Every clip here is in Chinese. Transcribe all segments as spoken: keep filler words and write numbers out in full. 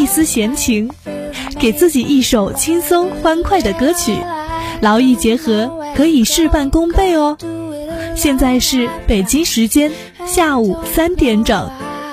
丝闲情，给自己一首轻松欢快的歌曲，劳逸结合，可以事半功倍哦。现在是北京时间下午三点整。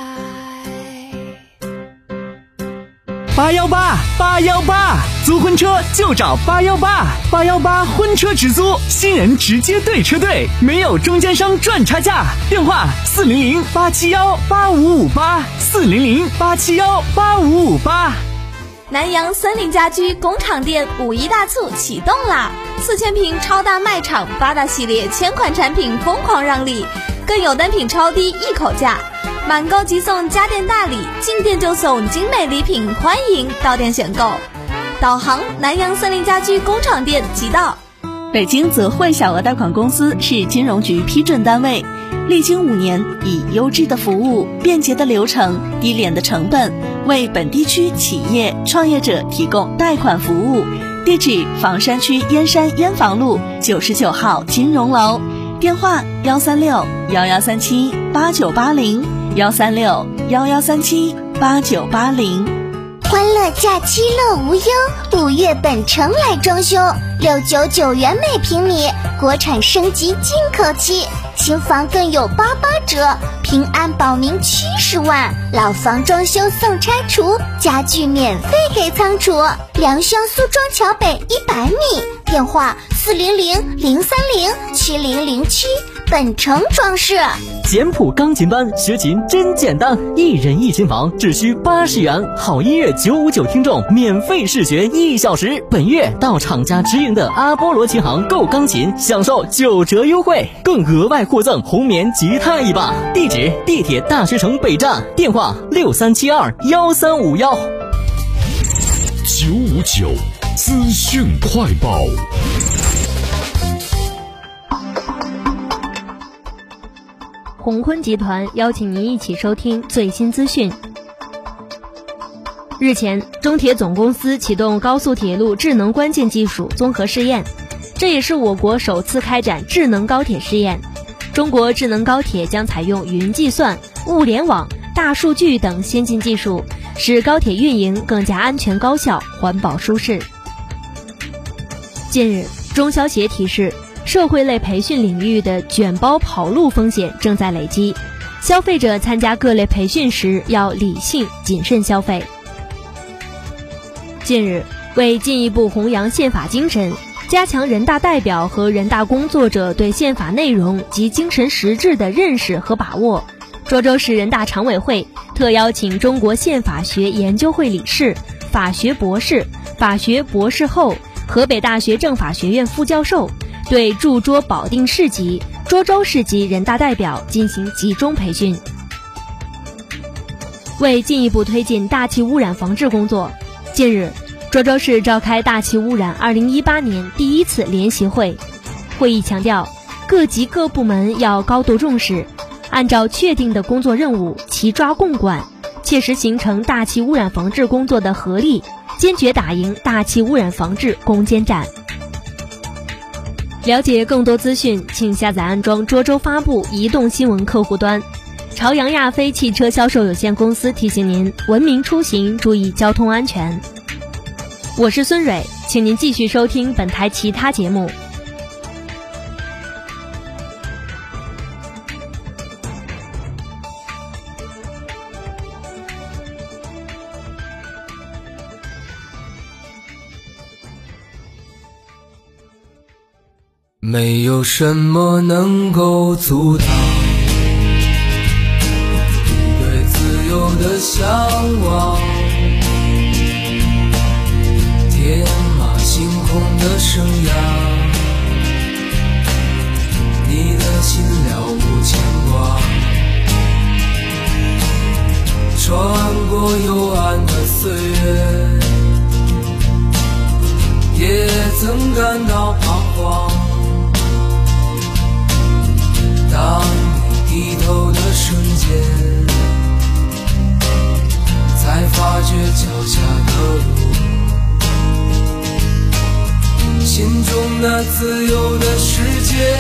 八幺八八幺八，租婚车就找八幺八，八幺八婚车直租，新人直接对车队，没有中间商赚差价。电话四零零八七幺八五五八，四零零八七幺八五五八。 南阳森林家居工厂店五一大促启动啦！四千平超大卖场，八大系列千款产品疯狂让利，更有单品超低一口价。满购即送家电大礼，进店就送精美礼品，欢迎到店选购。导航南阳森林家居工厂店即到。 北京泽汇小额贷款公司是金融局批准单位，历经五年，以优质的服务、便捷的流程、低廉的成本，为本地区企业创业者提供贷款服务。地址：房山区燕山燕房路九十九号金融楼，电话：幺三六幺幺三七八九八零。幺三六幺幺三七八九八零。 欢乐假期乐无忧，五月本城来装修，六九九元每平米，国产升级进口期，新房更有八八折，平安保民七十万，老房装修送拆除，家具免费给仓储。良乡苏庄桥北一百米，电话四零零零三零七零零七。本城装饰简谱钢琴班学琴真简单，一人一琴房只需八十元，好音乐九五九听众免费试学一小时。本月到厂家直营的阿波罗琴行购钢琴，享受九折优惠，更额外获赠红棉吉他一把。地址：地铁大学城北站，电话六三七二幺三五幺。 九五九资讯快报。 宏坤集团邀请您一起收听最新资讯。日前，中铁总公司启动高速铁路智能关键技术综合试验，这也是我国首次开展智能高铁试验。中国智能高铁将采用云计算、物联网、大数据等先进技术，使高铁运营更加安全高效、环保舒适。近日，中消协提示，社会类培训领域的卷包跑路风险正在累积，消费者参加各类培训时要理性谨慎消费。近日，为进一步弘扬宪法精神，加强人大代表和人大工作者对宪法内容及精神实质的认识和把握，涿州市人大常委会特邀请中国宪法学研究会理事、法学博士、法学博士后、河北大学政法学院副教授对驻涿保定市级、涿州市级人大代表进行集中培训。为进一步推进大气污染防治工作，近日，涿州市召开大气污染二零一八年第一次联席会。会议强调，各级各部门要高度重视，按照确定的工作任务齐抓共管，切实形成大气污染防治工作的合力，坚决打赢大气污染防治攻坚战。了解更多资讯，请下载安装涿州发布移动新闻客户端。朝阳亚飞汽车销售有限公司提醒您：文明出行，注意交通安全。我是孙蕊，请您继续收听本台其他节目。 没有什么能够阻挡你对自由的向往，天马行空的生涯，你的心了无牵挂，穿过幽暗的岁月，也曾感到彷徨。当你低头的瞬间，才发觉脚下的路，心中那自由的世界，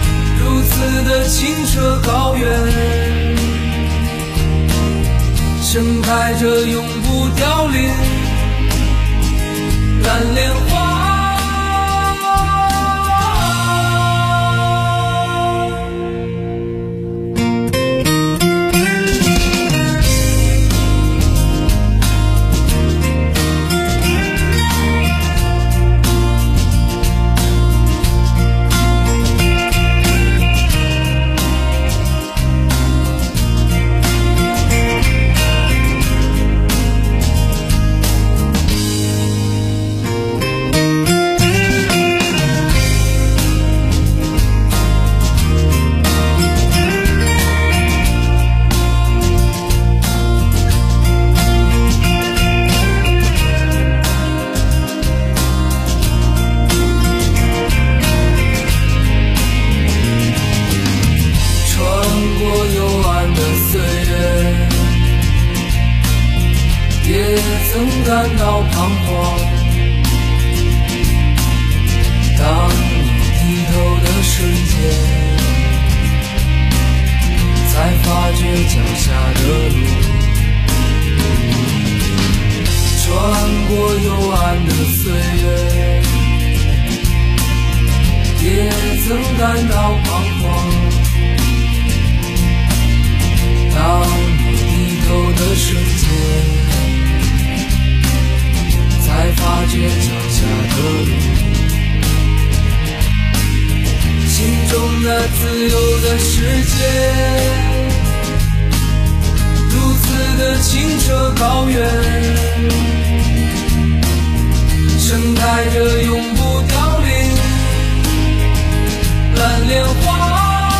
如此的清澈高远， 盛开着永不凋零蓝莲花。曾感到彷徨，当你低头的瞬间，才发觉脚下的路。穿过幽暗的岁月，也曾感到彷徨，当你低头的瞬间，才发觉脚下的路，心中那自由的世界，如此的清澈高远，盛开着永不凋零蓝莲花。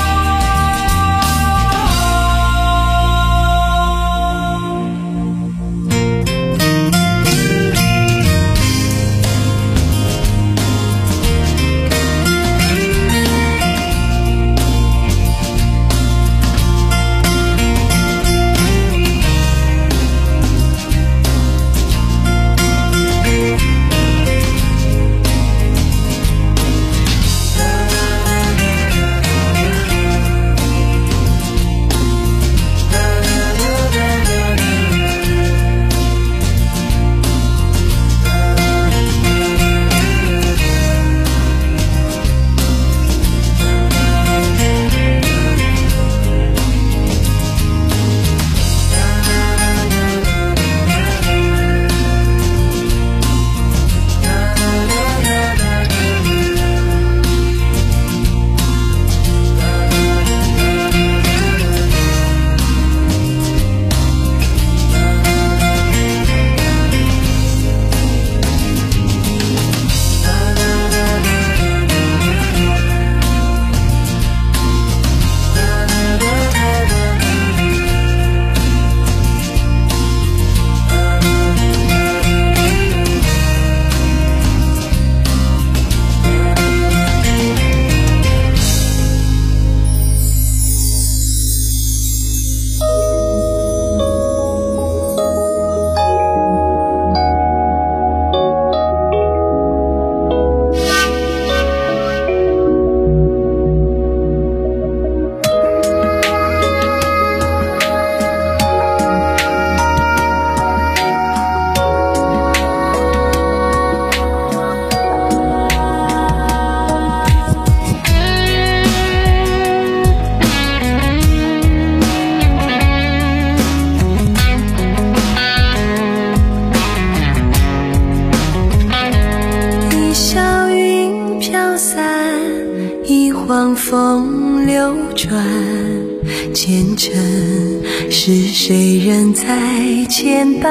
望风流转，前尘是谁人在牵绊？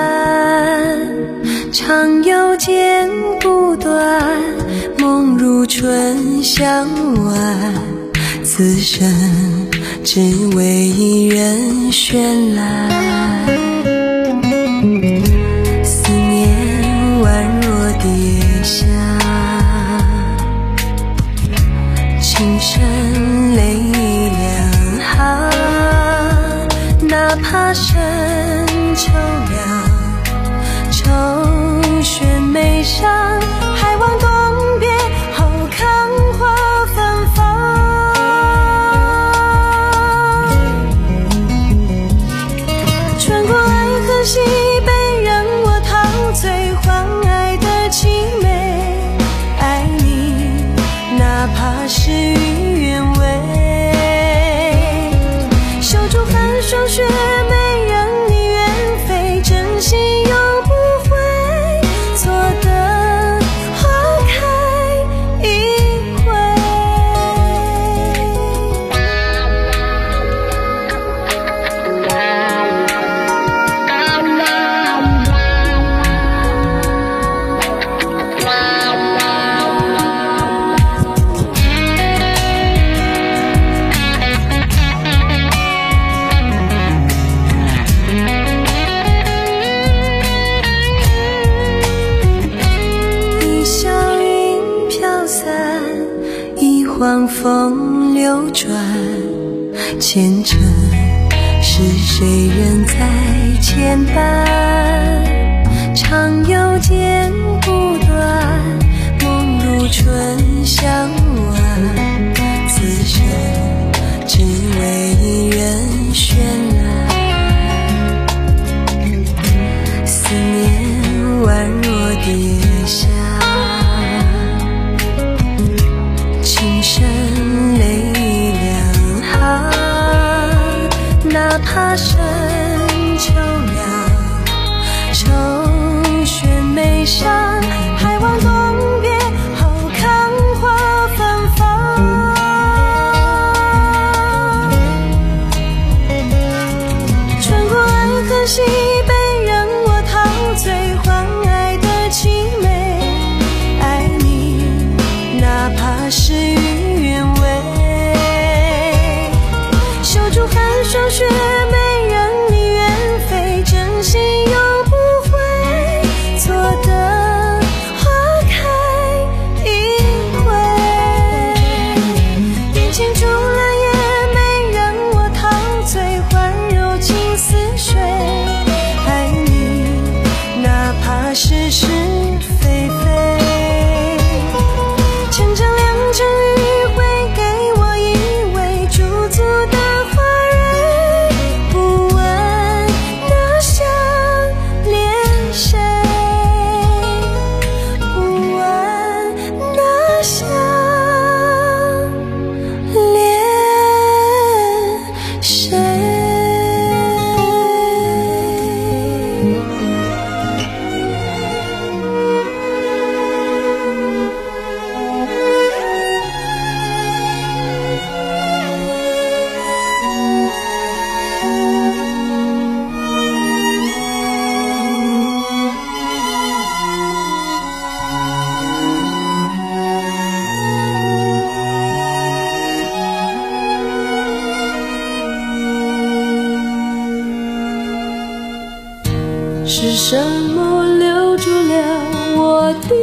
长悠间不断，梦如春向晚，此生只为一人绚烂。思念宛若跌下，情深泪两行，哪怕深秋凉，愁绪眉上，还望东边后看花芬芳。穿过风流转，前尘是谁人在牵绊？长又见不断，梦如春向晚，此生只为一人绚烂。思念宛若跌下，情深泪两行，哪怕深秋凉，愁悬眉上，还望东边后看花芬芳。穿过爱河西北，让我陶醉换爱的凄美，爱你哪怕事与愿违，绣出寒霜雪梅，让你远飞，真心永不悔，错的花开一回。眼前竹篮也美，让我陶醉环柔情似水，爱你哪怕是是非非，千丈良辰余晖，给我一位驻足的花蕊，不问那相恋谁，不问那相恋谁。是什么留住了我的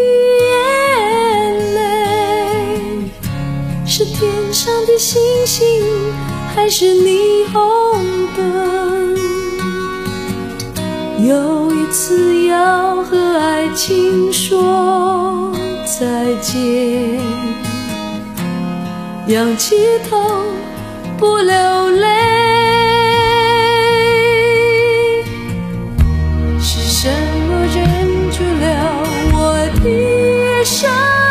眼泪？是天上的星星，还是霓虹灯？有一次要和爱情说再见，仰起头不流泪。什么忍住了我的伤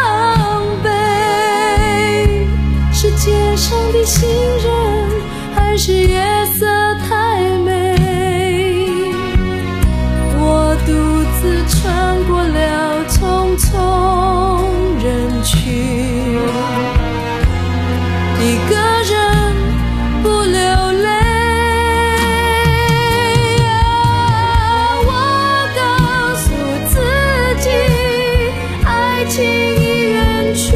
悲？是街上的行人，还是月色太美？我独自穿过了匆匆人群，一个人不流泪。情已远去，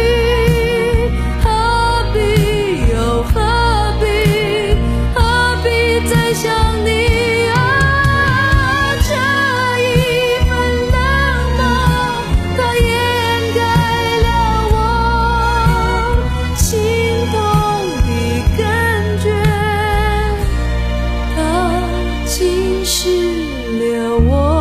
何必又何必，何必再想你啊？这一份冷漠，它掩盖了我心动的感觉，它侵蚀了我。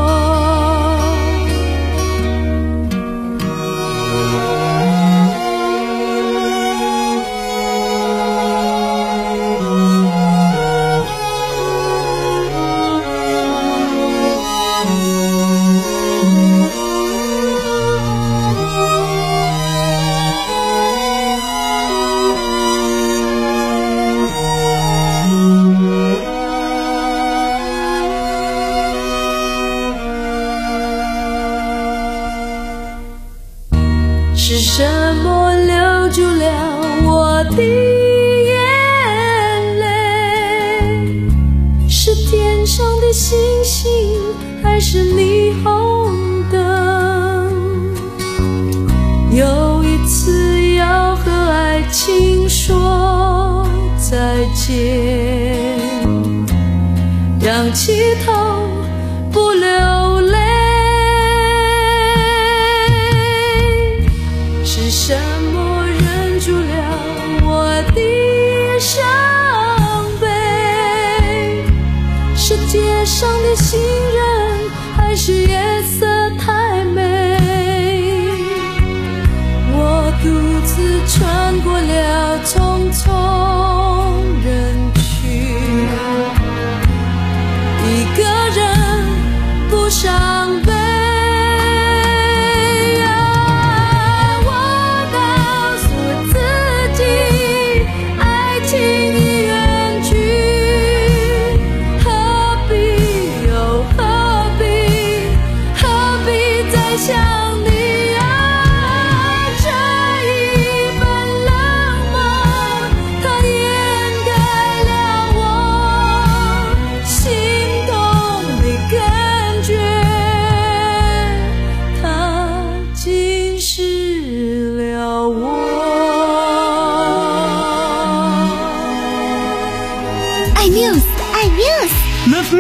是什么留住了我的眼泪？是天上的星星，还是霓虹灯？有一次要和爱情说再见，仰起头不流泪。是什么忍住了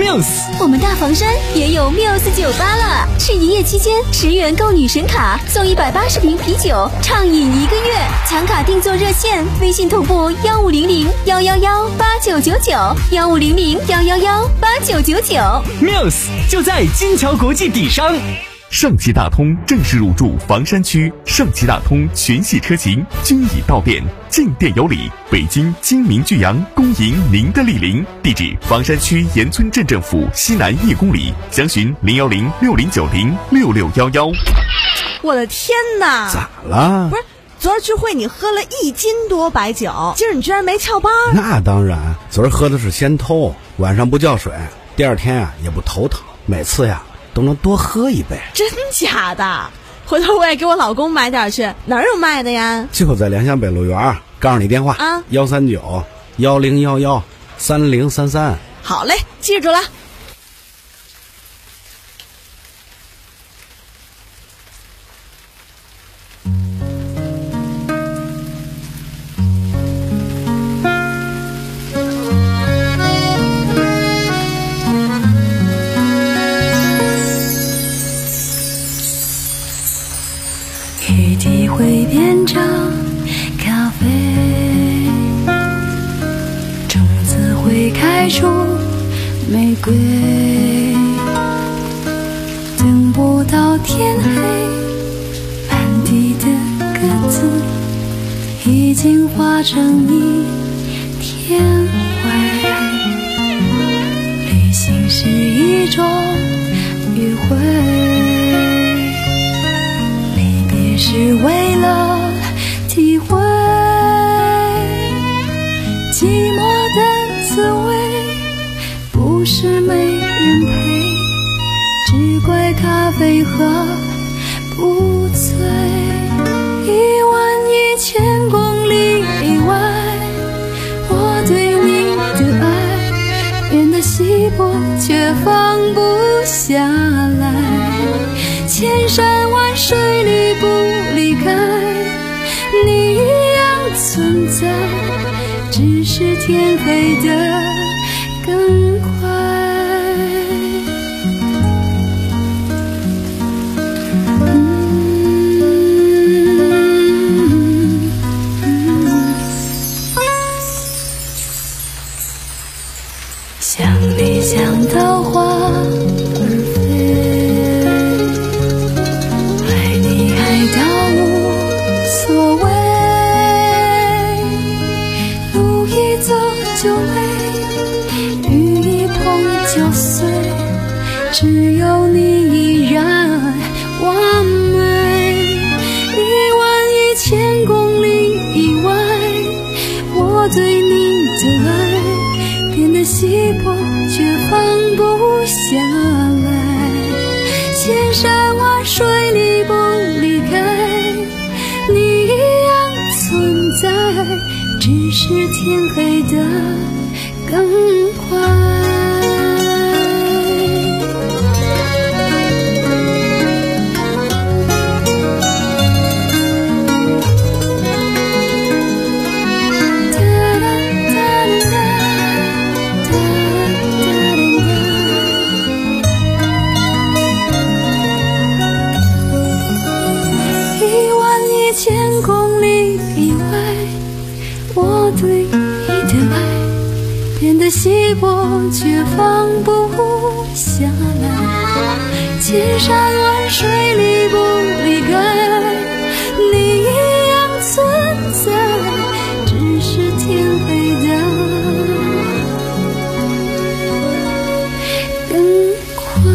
Muse。 我们大房山也有 Muse 酒吧了，是营业期间十元购女神卡送一百八十瓶啤酒，畅饮一个月。抢卡订座热线：微信同步幺五零零幺幺幺八九九九幺五零零幺幺幺八九九九。 Muse 就在金桥国际底商。 上汽大通正式入驻房山区，上汽大通全系车型均已到店，进店有礼。北京金明巨阳恭迎您的莅临，地址房山区岩村镇政府西南一公里，详询零幺零六零九零六六幺幺。 我的天哪！ 咋了？ 不是，昨儿聚会你喝了一斤多白酒，今儿你居然没翘班？ 那当然，昨儿喝的是仙偷，晚上不叫水，第二天啊也不头疼，每次呀都能多喝一杯。 真假的？回头我也给我老公买点去，哪儿有卖的呀？ 就在良乡北路园，告诉你电话啊， 幺三九幺零幺幺三零三三。 好嘞，记住了。 雨滴会变成咖啡，种子会开出玫瑰，等不到天黑，满地的鸽子已经化成一天灰。旅行是一种迂回，是为了体会寂寞的滋味，不是没人陪，只怪咖啡喝不醉。一万一千公里以外，我对你的爱变得稀薄，却放不下来。千山万水里不离开，你一样存在，只是天黑的更快。想你想到花儿就累，雨一碰就碎，只有你依然完美。一万一千公里以外，我对你的爱变得稀薄，却放不下来。千山万水里不离开，你一样存在，只是天黑的更快。一万一千公里以外，我对你的爱变得稀薄，却放不下来。千山万水里不离开，你一样存在，只是天黑的更快。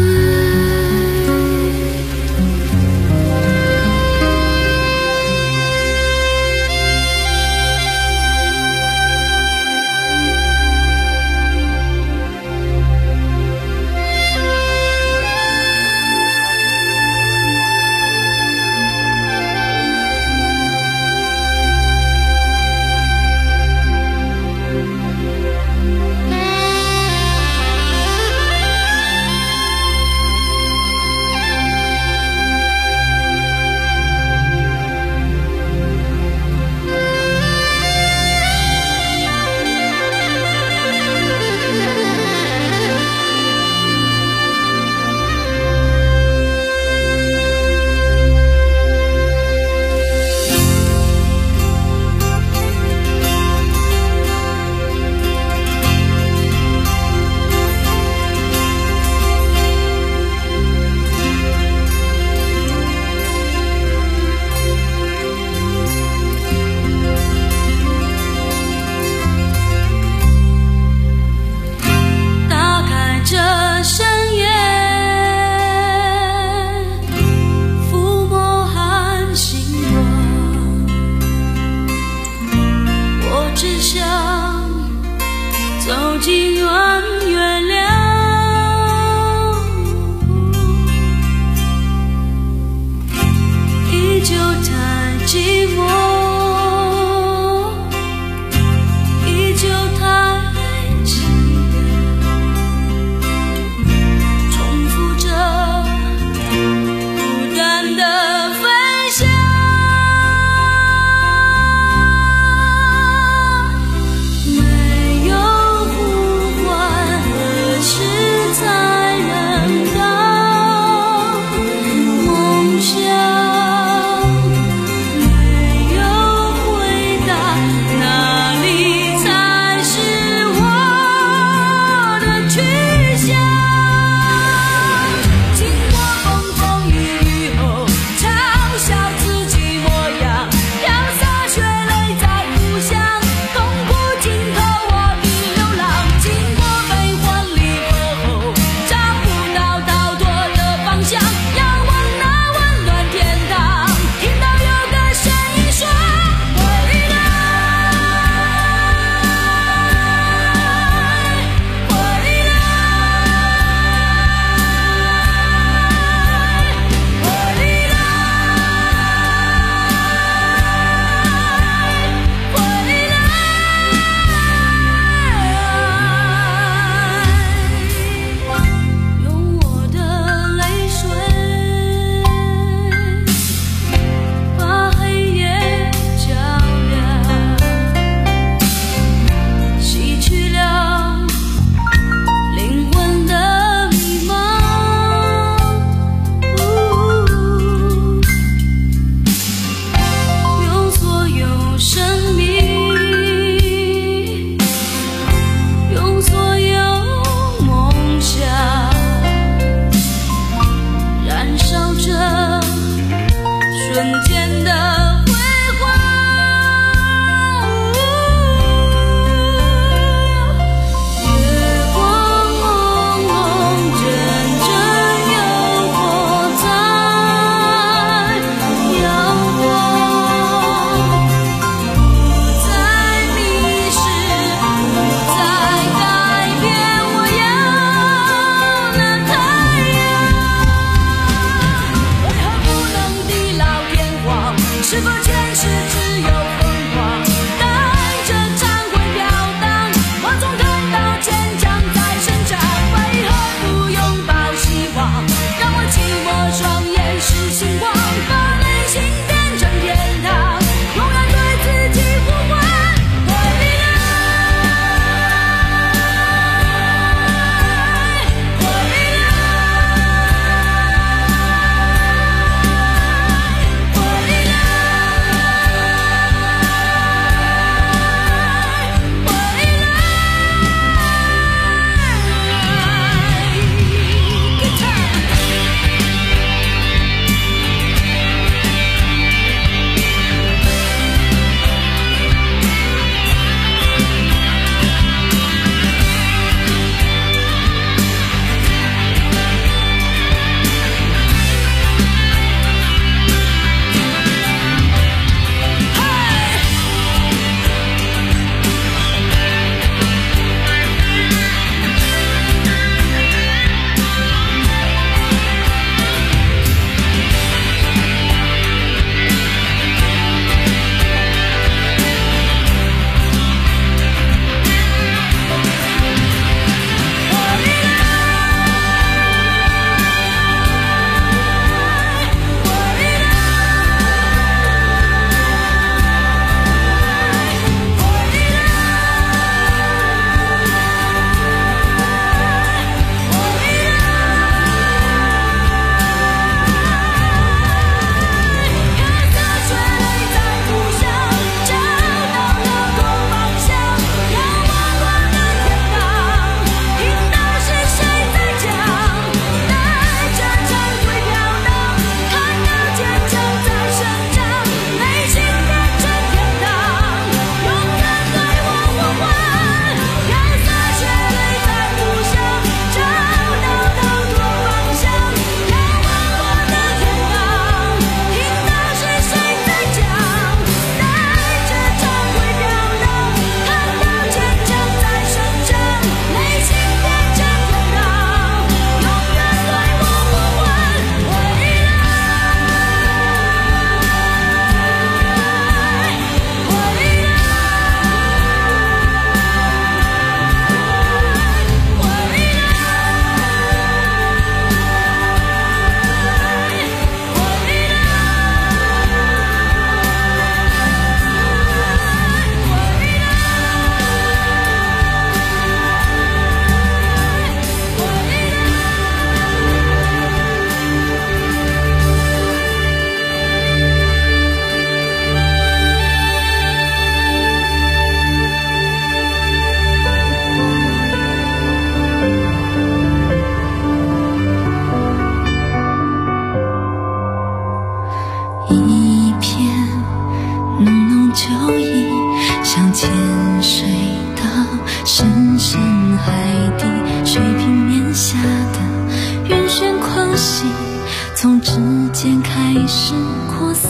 心从指尖开始扩散，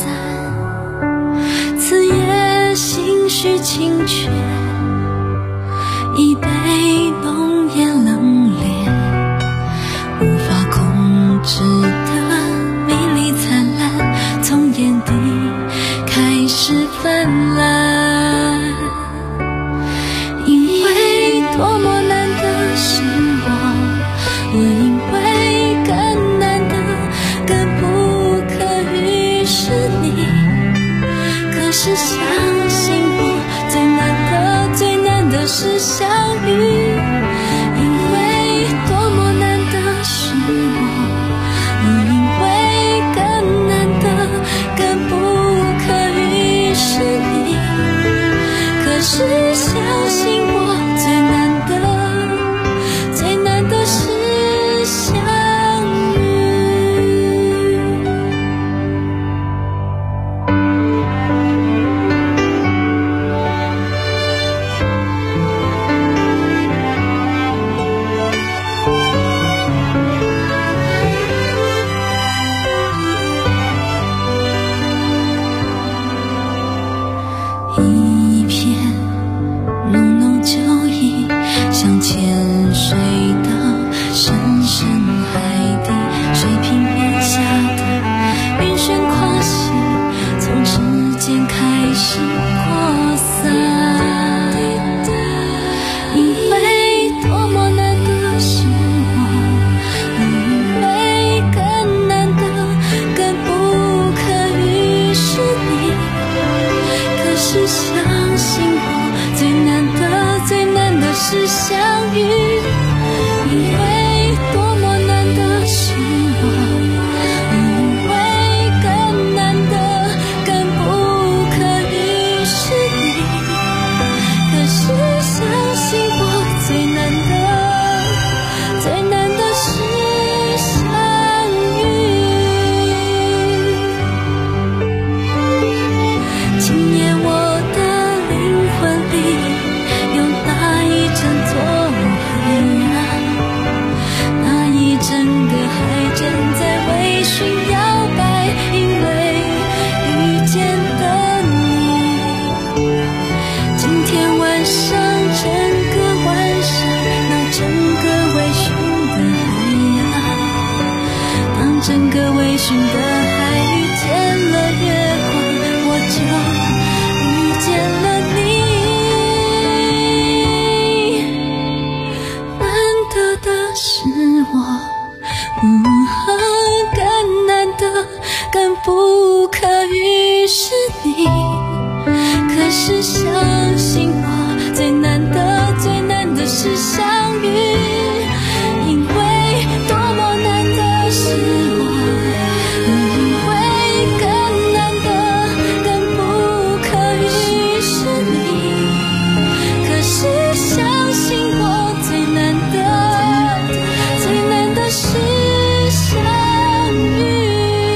此夜心绪清缺，已被浓烟冷冽，无法控制的美丽灿烂，从眼底开始泛滥。因为多么难得是我，我因为更难得更不可遇是你。可是相信我，最难得最难得是相遇。因为多么难得是我，我因为更难得更不可遇是你。可是相信我，最难得最难得是相遇。一片浓浓酒意，像潜水到深深海底，水平面下的晕眩狂喜，从指尖开始扩散。因为多么难得是我，我因为更难得更不可遇是你。可是相信我，最难得最难得是相遇。因为多么难得是我，我因为更难得更不可遇是你。可是相信我，最难得最难得是相遇。今夜我的灵魂里有那一整座海岸，那一整个海正在微醺摇摆，因为遇见了你。今天晚上整个晚上，那整个微醺的海岸，当整个微醺的海遇见了月光，我就遇见了你。难得的是我，嗯，更难得更不可遇是你。可是相信我，最难得最难得是相遇。因为多么难得是我，我因为更难得更不可遇是你。可是相信我，最难得最难得是相遇。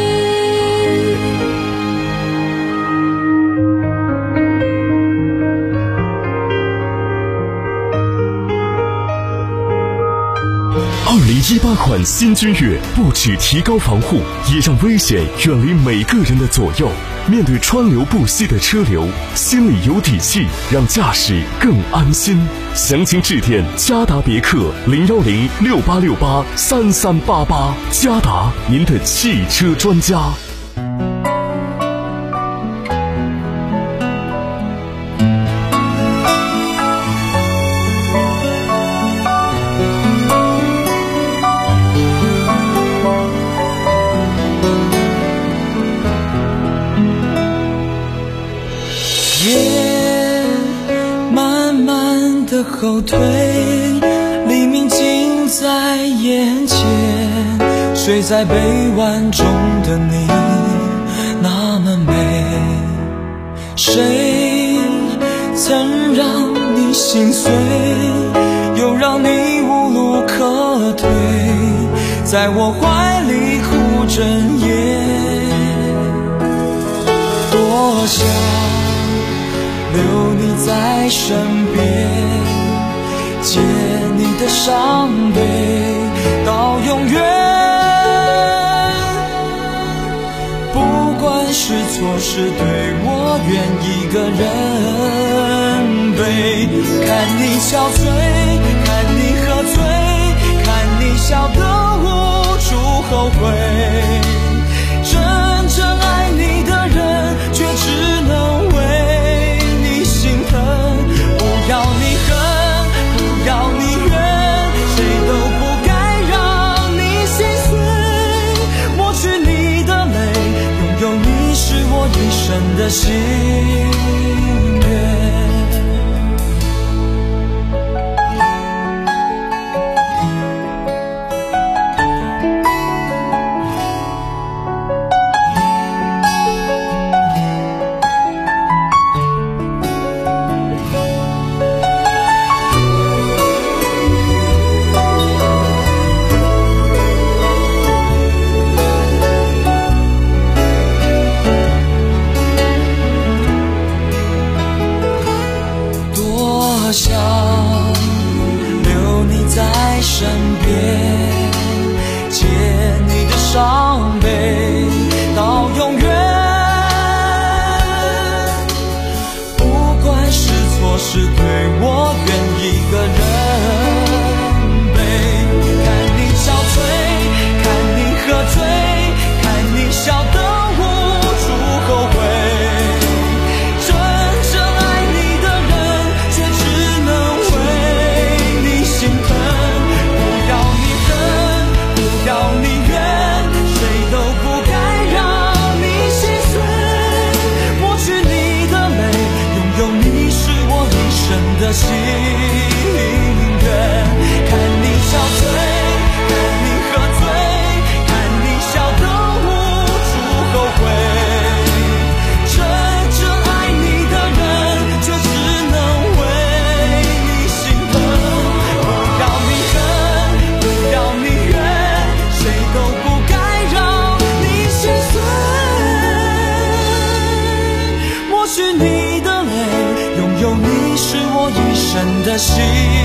二零一八款新君越不只提高防护，也让危险远离每个人的左右。面对川流不息的车流，心里有底气，让驾驶更安心。详情致电嘉达别克零幺零六八六八三三八八，嘉达，您的汽车专家。 夜慢慢的后退，黎明近在眼前，睡在臂弯中的你那么美，谁曾让你心碎，又让你无路可退，在我怀里护整夜，多想留你在身边，借你的伤悲到永远。 错是对，我愿一个人背。看你憔悴，看你喝醉，看你笑得无处后悔。真正爱你的人，却只能为你心疼。不要你恨，不要你怨，谁都不该让你心碎。抹去你的泪，拥有你是我一生的心愿。身边借你的伤悲到永远，不管是错是对，我愿一个人背。看你憔悴，看你喝醉，看你笑得无处后悔。真正爱你的人，却只能为你心疼。要你怨，谁都不该让你心碎。抹去你的泪，拥有你是我一生的心愿。看你憔悴，看你喝醉，看你笑得无处后悔。真正爱你的人，却只能为你心疼。不要你恨，不要你怨，谁都不该让你心碎。抹去你的泪，拥有你是我一生的心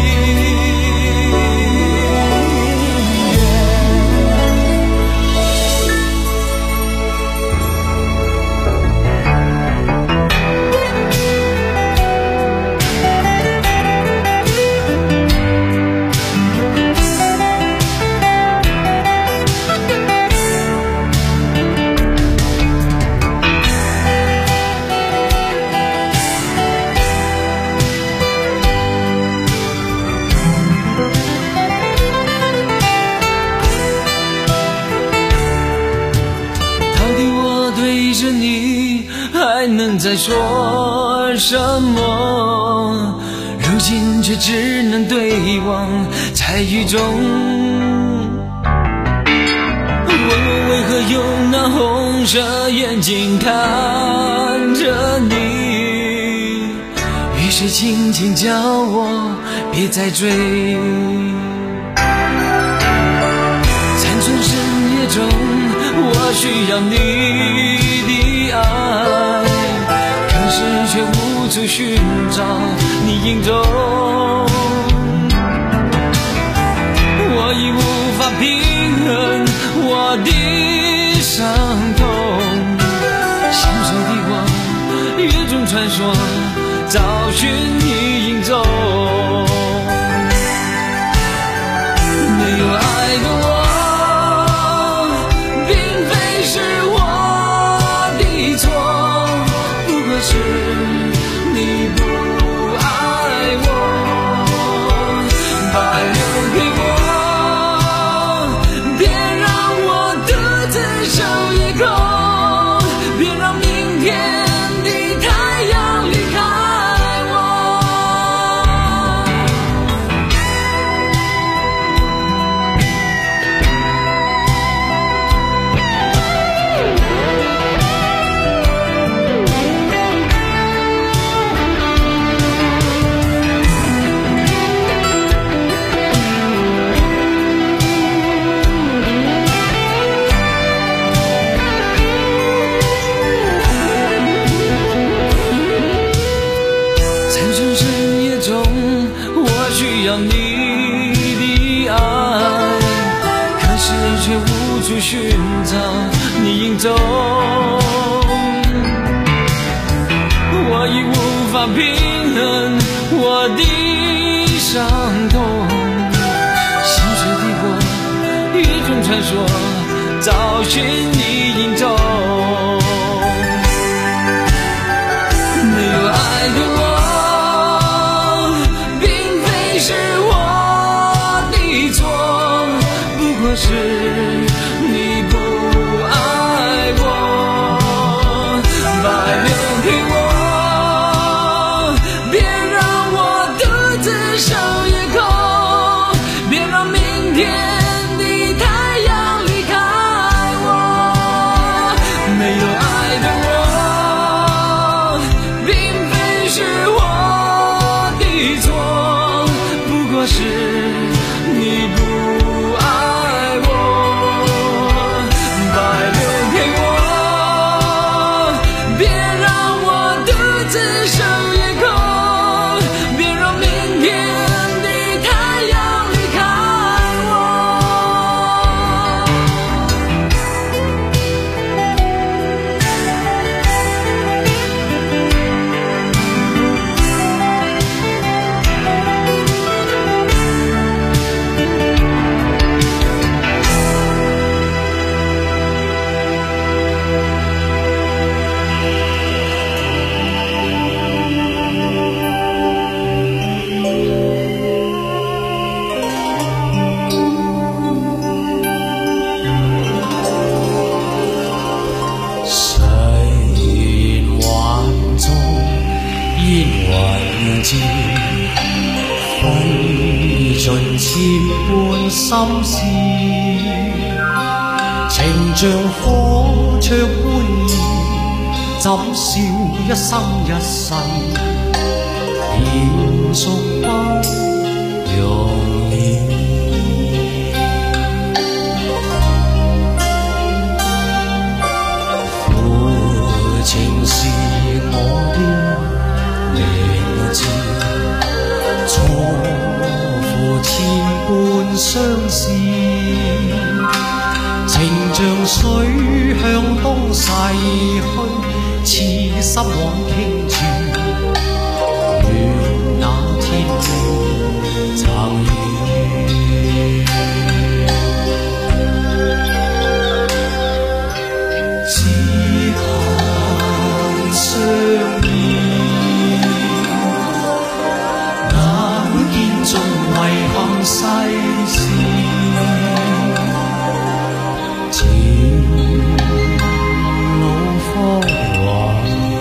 还能再说什么？如今却只能对望在雨中。问我为何用那红着眼睛看着你，雨水轻轻叫我别再追。残存深夜中，我需要你的爱，可是却无处寻找你影踪。我已无法平衡我的伤痛，心碎的我夜中穿梭，找寻你影踪。没有爱的我，并非是我的错，不过是你不爱我，把留给我，别让我独自守夜空，别让明天的太阳离开我。需要你的爱，可是却无处寻找你影踪。 我已无法平衡我的伤痛，心碎的我，一种传说，找寻你影踪。没有爱的我，并非是我的错，不过是你不爱我，把爱留给我，别让我独自守夜空，别让明天的太阳离开我。没有爱的我，并非是我的错，不过是你不爱我，把爱留给我，别让我独自守夜空，别让明天的太阳离开尽千般心事，情像火灼般燃，怎笑一生一世，延续不容易。父情是我的名字，错付千般相思，情像水向東逝去，痴心往傾注，願那天未曾遇。只恨相依，眼見盡遺憾世事，朝老芳華，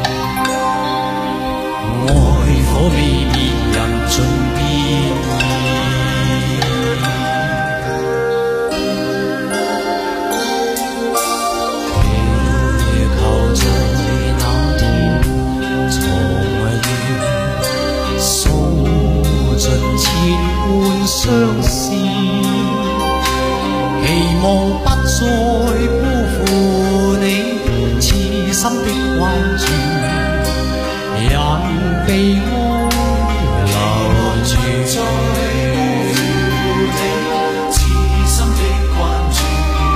愛火未滅，人盡變異。祈求在那天重遇，訴盡千般相思，期望不再辜負你痴心的關注，人被愛留住，再辜負你痴心的關注。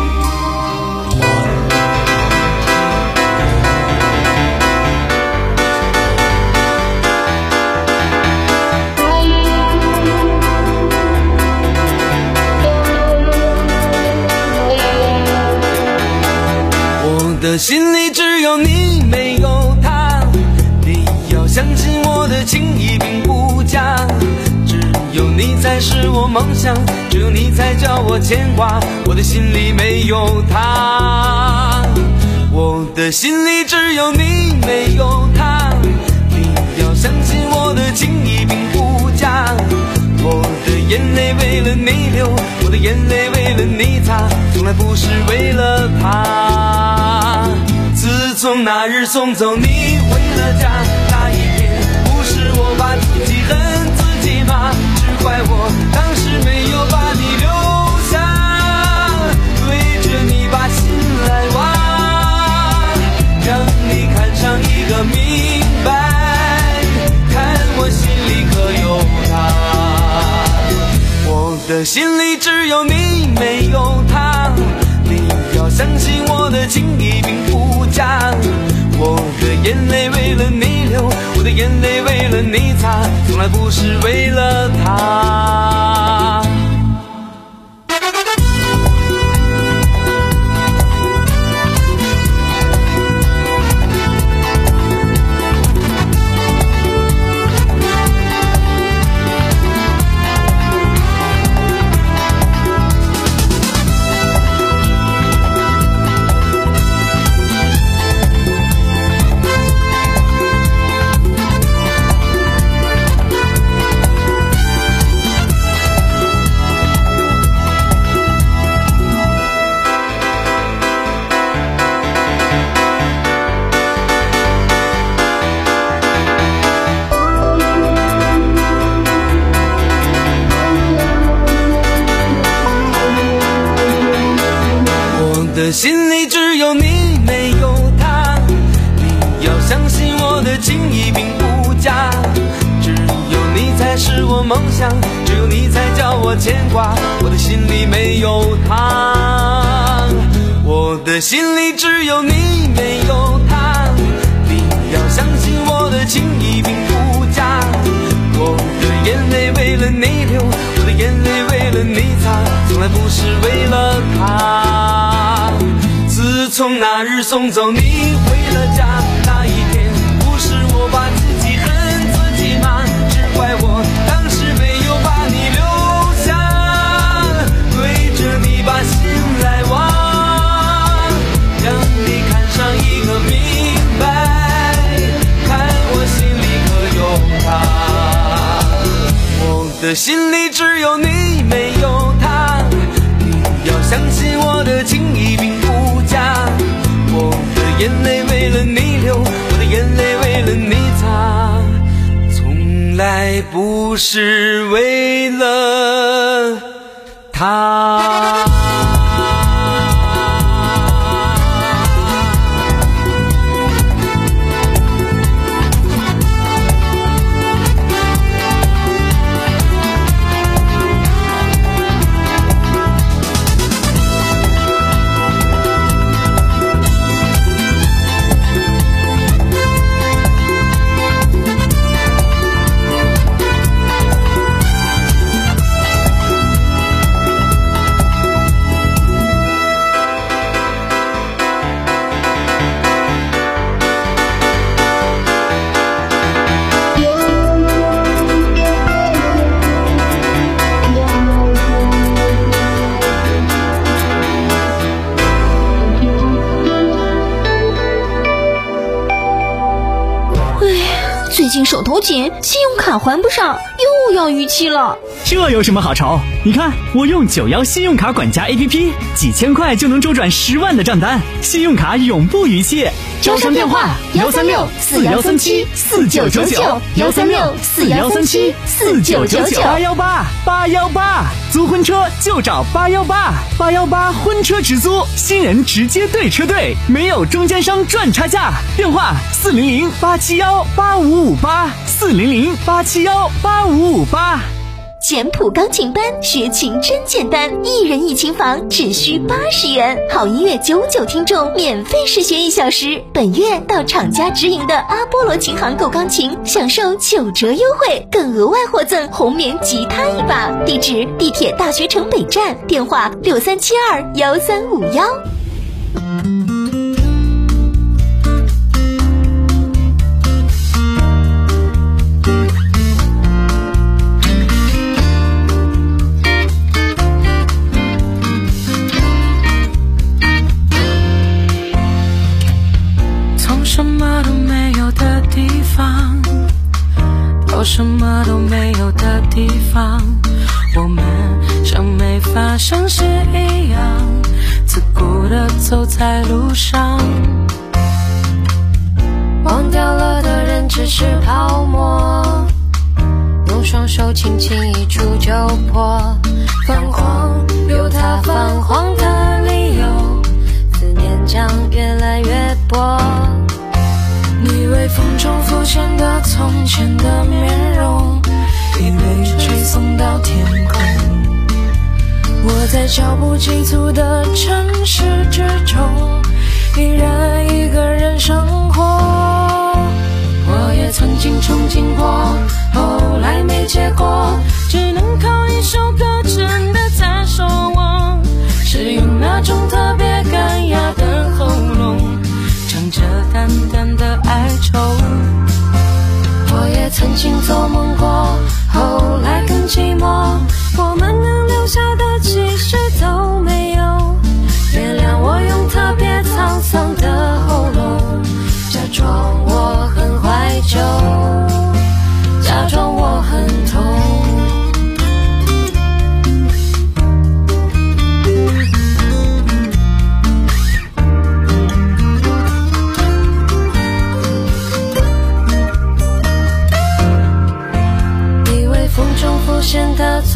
我的心里只有你没有他，你要相信我的情意并不假，只有你才是我梦想，只有你才叫我牵挂，我的心里没有他，我的心里只有你没有他，你要相信我的情意并不假，我的眼泪为了你流，我的眼泪为了你擦，从来不是为了他。自从那日送走你回了家，那一天不是我把自己恨自己骂，只怪我当时没有把你留下，对着你把心来挖，让你看上一个明白，看我心里可有他，我的心里只有你没有他，你要相信我的情意并不假，我的眼泪为了你流，我的眼泪为了你擦，从来不是为了他。我的心里只有你没有他，你要相信我的情谊并不假，只有你才是我梦想，只有你才叫我牵挂，我的心里没有他，我的心里只有你没有他，你要相信我的情谊并不假，我的眼泪为了你流，我的眼泪为了你擦，从来不是为了他。自从那日送走你回了家，那一天不是我把自己恨自己吗？只怪我当时没有把你留下，对着你把心来挖，让你看上一个明白，看我心里可有他。我的心里只有你没有他，你要相信我的情谊并不假，我的眼泪为了你流，我的眼泪为了你擦，从来不是为了他。 最近手头紧，信用卡还不上，又要逾期了。 这有什么好愁？你看我用九幺信用卡管家 A P P， 几千块就能周转十万的账单，信用卡永不逾期。 招商电话：幺三六四幺三七四九九九，幺三六四幺三七四九九九。 八幺八八幺八，租婚车就找八幺八，八幺八婚车直租，新人直接对车队，没有中间商赚差价。电话：四零零八七幺八五五八，四零零八七幺八五五八。 简谱钢琴班，学琴真简单，一人一琴房只需八十元，好音乐九九听众免费试学一小时。本月到厂家直营的阿波罗琴行购钢琴，享受九折优惠，更额外获赠红棉吉他一把。地址：地铁大学城北站，电话：六三七二幺三五幺。 到什么都没有的地方，我们像没发生事一样，自顾地走在路上。忘掉了的人只是泡沫，用双手轻轻一触就破。泛黄有它泛黄的理由，思念将越来越薄。你微风中浮现的从前的面容，已被吹送到天空。我在脚步急促的城市之中，依然一个人生活。我也曾经触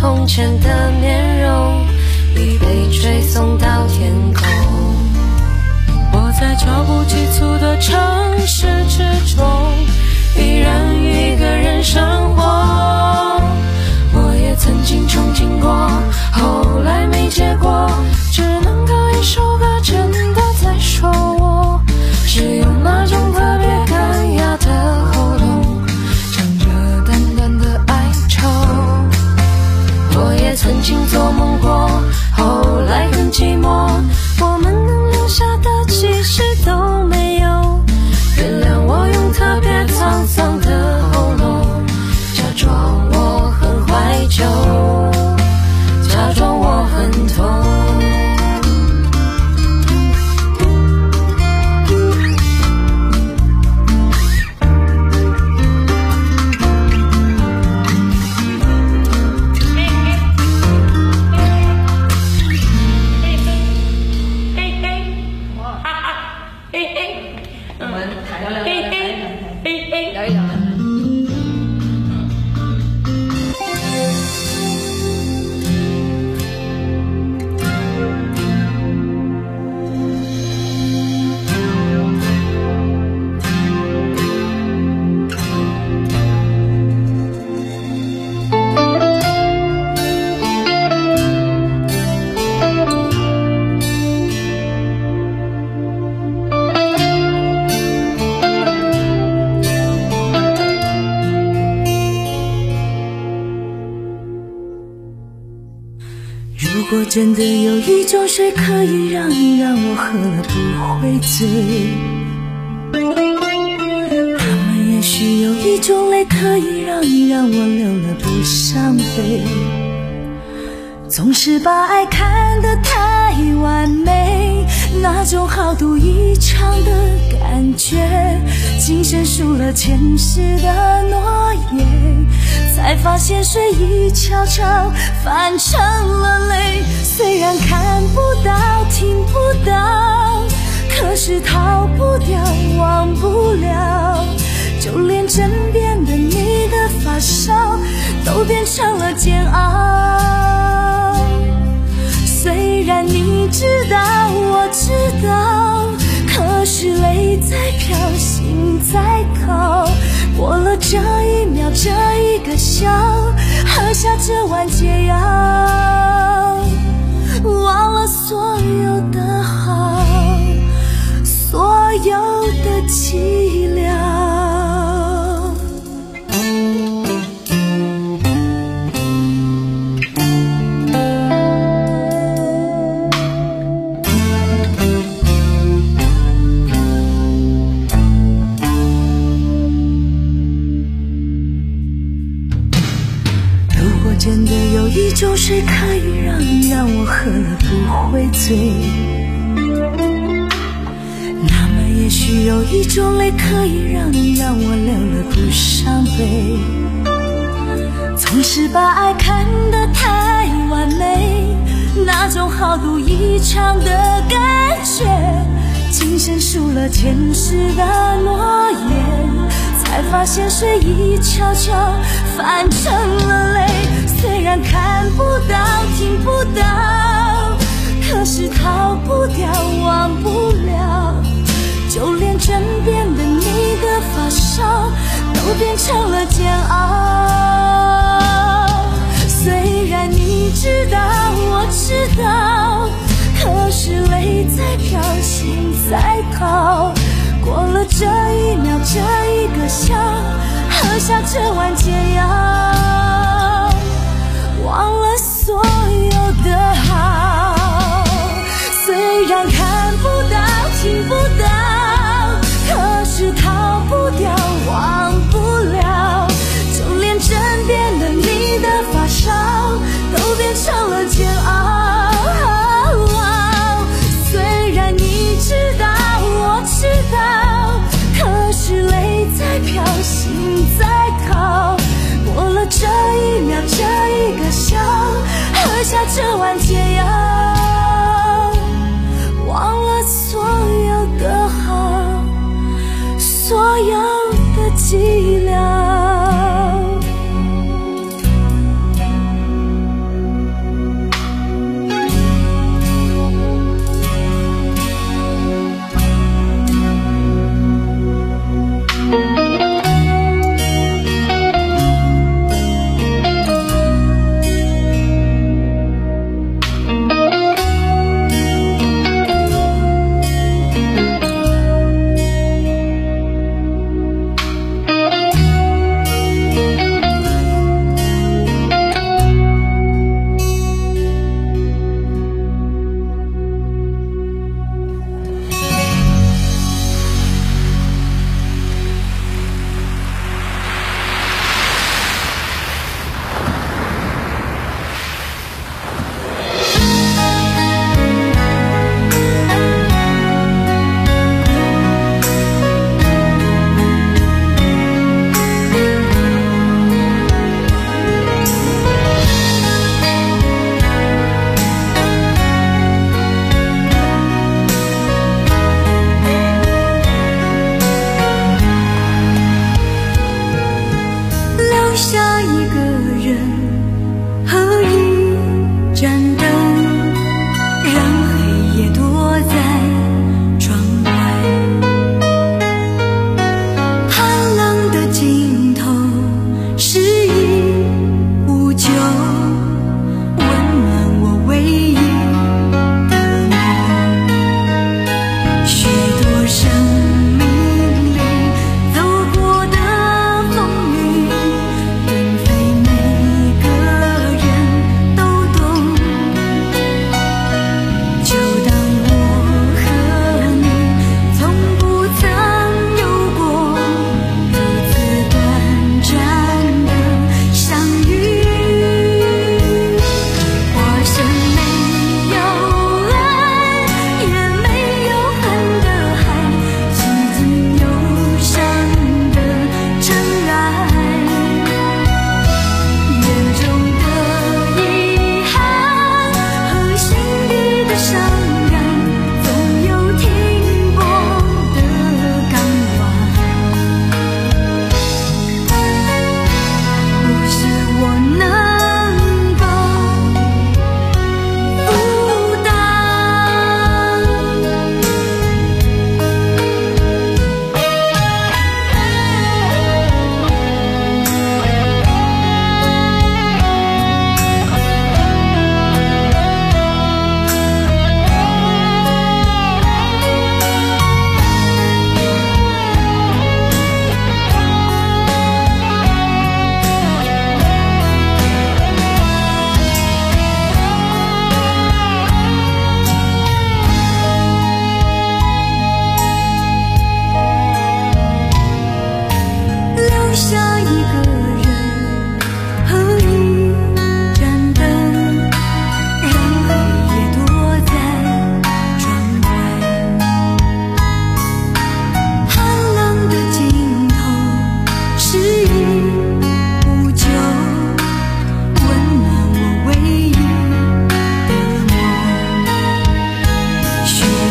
从前的面容已被吹送到天空。我在脚步急促的城市之中，依然一个人生活。我也曾经憧憬过，后来没结果，只能够一首歌真的在说我，是用那种特别干哑的喉咙唱着淡淡的哀愁。我也曾经做梦过，后来很寂寞，我们能留下的其实都没有。原谅我用特别沧桑的喉咙，假装我很怀旧，假装我很痛。 如果真的有一种水可以让你让我喝了不会醉，那么也许有一种泪可以让你让我流了不伤悲。总是把爱看得太完美，那种好赌一场的感觉，今生输了前世的诺言，才发现水已悄悄泛成了泪。虽然看不到听不到，可是逃不掉忘不了，就连枕边的你的发梢都变成了煎熬。虽然你知道我知道，可是泪在飘心在靠，过了这一秒这一个笑，喝下这碗解药，忘了所有的好，所有的凄凉。真的有一种水可以让你让我喝了不会醉，那么也许有一种泪可以让你让我流了不伤悲。总是把爱看得太完美，那种好赌一场的感觉，今生输了前世的诺言，才发现水已悄悄泛成了泪。虽然看不到听不到，可是逃不掉忘不了，就连枕边的你的发梢都变成了煎熬。虽然你知道我知道，可是泪在飘心在靠，过了这一秒这一个笑，喝下这碗解药，忘了所有的好。虽然看不到听不到，可是逃不掉忘不了，就连枕边的你的发梢都变成了煎熬。虽然你知道我知道，可是泪在飘心在靠，过了这一秒这一个笑，喝下这碗解药，忘了所有的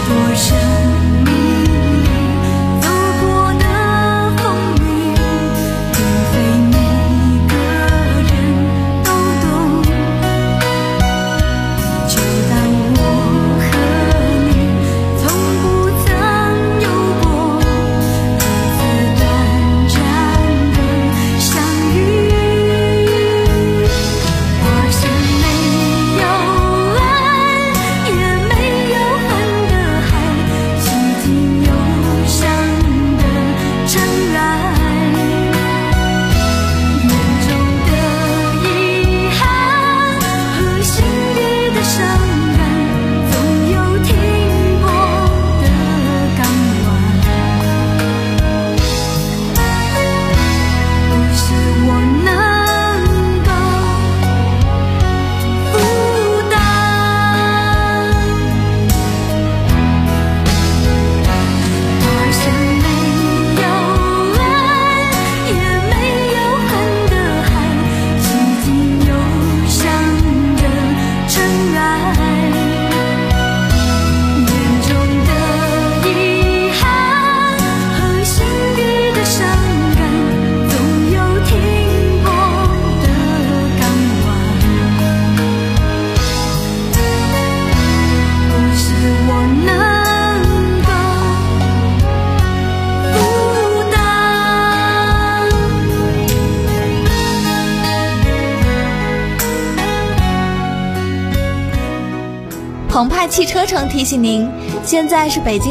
澎湃汽车城提醒您，现在是北京